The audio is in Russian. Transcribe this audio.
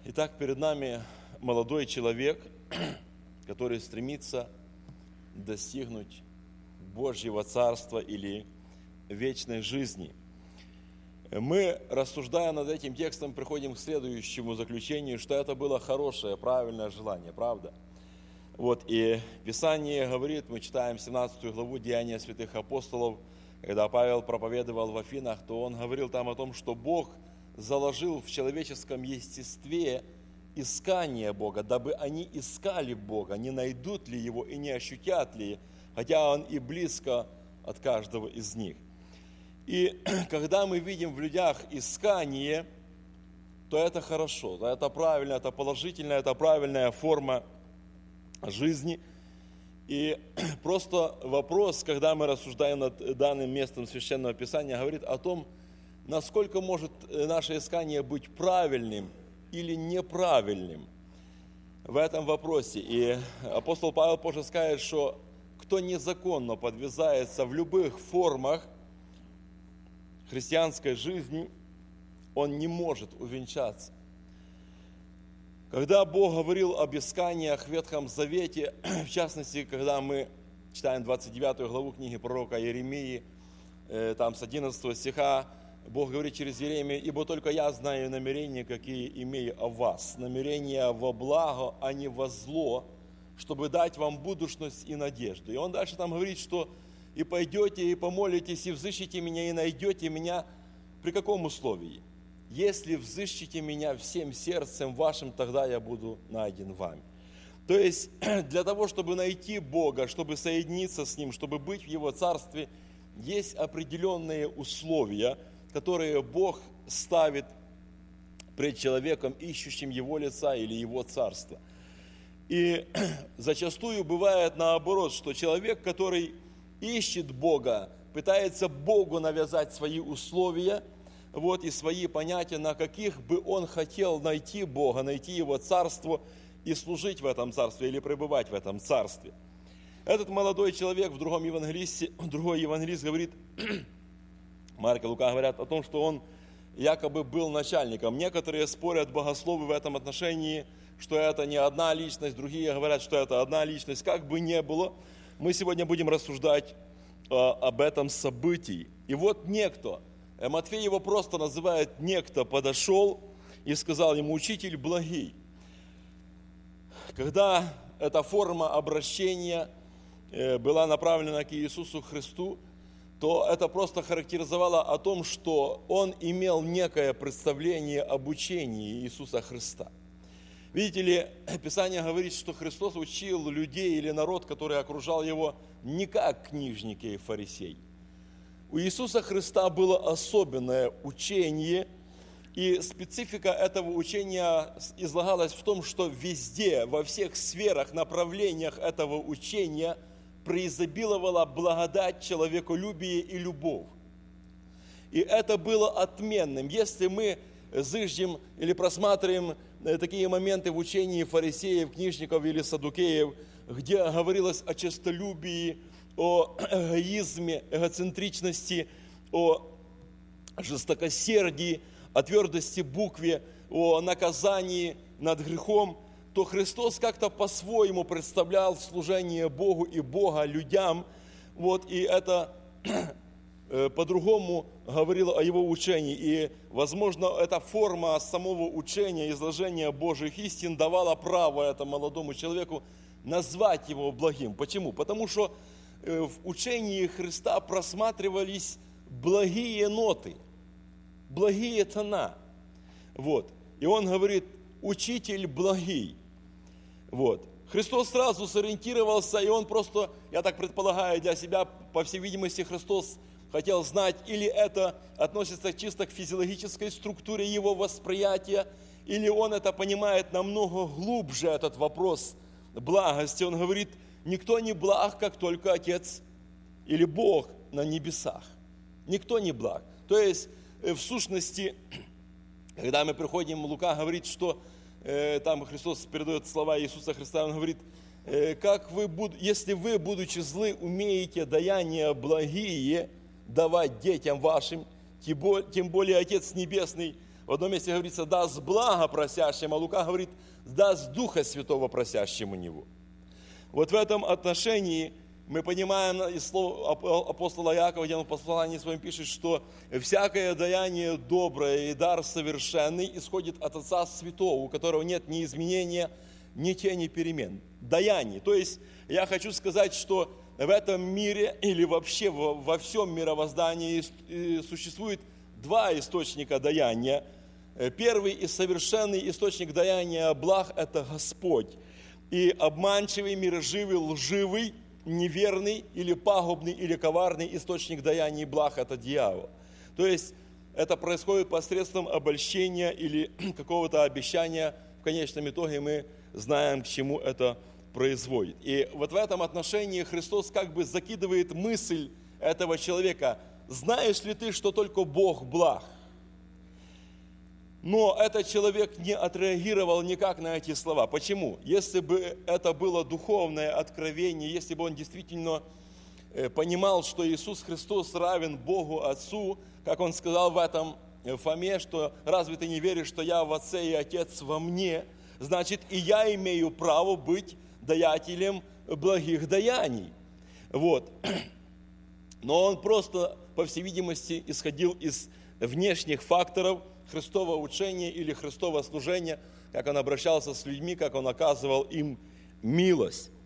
Итак, перед нами молодой человек, который стремится достигнуть Божьего Царства или вечной жизни. Мы, рассуждая над этим текстом, приходим к следующему заключению, что это было хорошее, правильное желание, правда? И Писание говорит, мы читаем 17 главу Деяния святых апостолов, когда Павел проповедовал в Афинах, то он говорил там о том, что Бог заложил в человеческом естестве искание Бога, дабы они искали Бога, не найдут ли Его и не ощутят ли, хотя Он и близко от каждого из них. И когда мы видим в людях искание, то это хорошо, то это правильно, это положительно, это правильная форма жизни. И просто вопрос, когда мы рассуждаем над данным местом Священного Писания, говорит о том, насколько может наше искание быть правильным или неправильным в этом вопросе. И апостол Павел позже скажет, что кто незаконно подвязается в любых формах христианской жизни, он не может увенчаться. Когда Бог говорил об исканиях в Ветхом Завете, в частности, когда мы читаем 29 главу книги пророка Иеремии, там с 11 стиха, Бог говорит через Иеремию: «Ибо только я знаю намерения, какие имею о вас, намерения во благо, а не во зло, чтобы дать вам будущность и надежду». И он дальше там говорит, что «и пойдете, и помолитесь, и взыщите меня, и найдете меня». При каком условии? «Если взыщите меня всем сердцем вашим, тогда я буду найден вами». То есть для того, чтобы найти Бога, чтобы соединиться с Ним, чтобы быть в Его Царстве, есть определенные условия, которые Бог ставит пред человеком, ищущим Его лица или Его Царство. И зачастую бывает наоборот, что человек, который ищет Бога, пытается Богу навязать свои условия, и свои понятия, на каких бы он хотел найти Бога, найти Его Царство и служить в этом Царстве или пребывать в этом Царстве. Этот молодой человек другой евангелист говорит, Марк и Лука говорят о том, что он якобы был начальником. Некоторые спорят, богословы, в этом отношении, что это не одна личность, другие говорят, что это одна личность. Как бы ни было, мы сегодня будем рассуждать об этом событии. И вот некто, Матфей его просто называет «некто», подошел и сказал ему: «Учитель благий». Когда эта форма обращения была направлена к Иисусу Христу, то это просто характеризовало о том, что он имел некое представление об учении Иисуса Христа. Видите ли, Писание говорит, что Христос учил людей или народ, который окружал его, не как книжники и фарисеи. У Иисуса Христа было особенное учение, и специфика этого учения излагалась в том, что везде, во всех сферах, направлениях этого учения преизобиловала благодать, человеколюбие и любовь. И это было отменным. Если мы зыждем или просматриваем такие моменты в учении фарисеев, книжников или саддукеев, где говорилось о честолюбии, о эгоизме, эгоцентричности, о жестокосердии, о твердости букве, о наказании над грехом, то Христос как-то по-своему представлял служение Богу и Бога людям, и это по-другому говорило о Его учении. И, возможно, эта форма самого учения, изложения Божьих истин давала право этому молодому человеку назвать его благим. Почему? Потому что в учении Христа просматривались благие ноты, благие тона. И он говорит: «Учитель благий». Христос сразу сориентировался, и он просто, я так предполагаю для себя, по всей видимости, Христос хотел знать, или это относится чисто к физиологической структуре его восприятия, или он это понимает намного глубже, этот вопрос благости. Он говорит: «Никто не благ, как только Отец или Бог на небесах». Никто не благ. То есть, в сущности, когда мы приходим, Лука говорит, что там Христос передает слова Иисуса Христа, он говорит: «Если вы, будучи злы, умеете даяния благие давать детям вашим, тем более Отец Небесный В одном месте говорится, даст благо просящим, а Лука говорит, даст Духа Святого просящему Него. Вот в этом отношении мы понимаем из слов апостола Иакова, где он в послании своем пишет, что всякое даяние доброе и дар совершенный исходит от Отца Святого, у которого нет ни изменения, ни тени перемен. Даяние. То есть я хочу сказать, что в этом мире или вообще во всем мировоздании существует два источника даяния. Первый и совершенный источник даяния благ – это Господь. И обманчивый, мироживый, лживый, неверный или пагубный или коварный источник даяния благ – это дьявол. То есть это происходит посредством обольщения или какого-то обещания. В конечном итоге мы знаем, к чему это производит. И вот в этом отношении Христос как бы закидывает мысль этого человека. Знаешь ли ты, что только Бог благ? Но этот человек не отреагировал никак на эти слова. Почему? Если бы это было духовное откровение, если бы он действительно понимал, что Иисус Христос равен Богу Отцу, как он сказал в этом Фоме, что разве ты не веришь, что я в Отце и Отец во мне, значит и я имею право быть даятелем благих даяний. Вот. Но он просто, по всей видимости, исходил из внешних факторов Христова учения или Христова служения, как он обращался с людьми, как он оказывал им милость.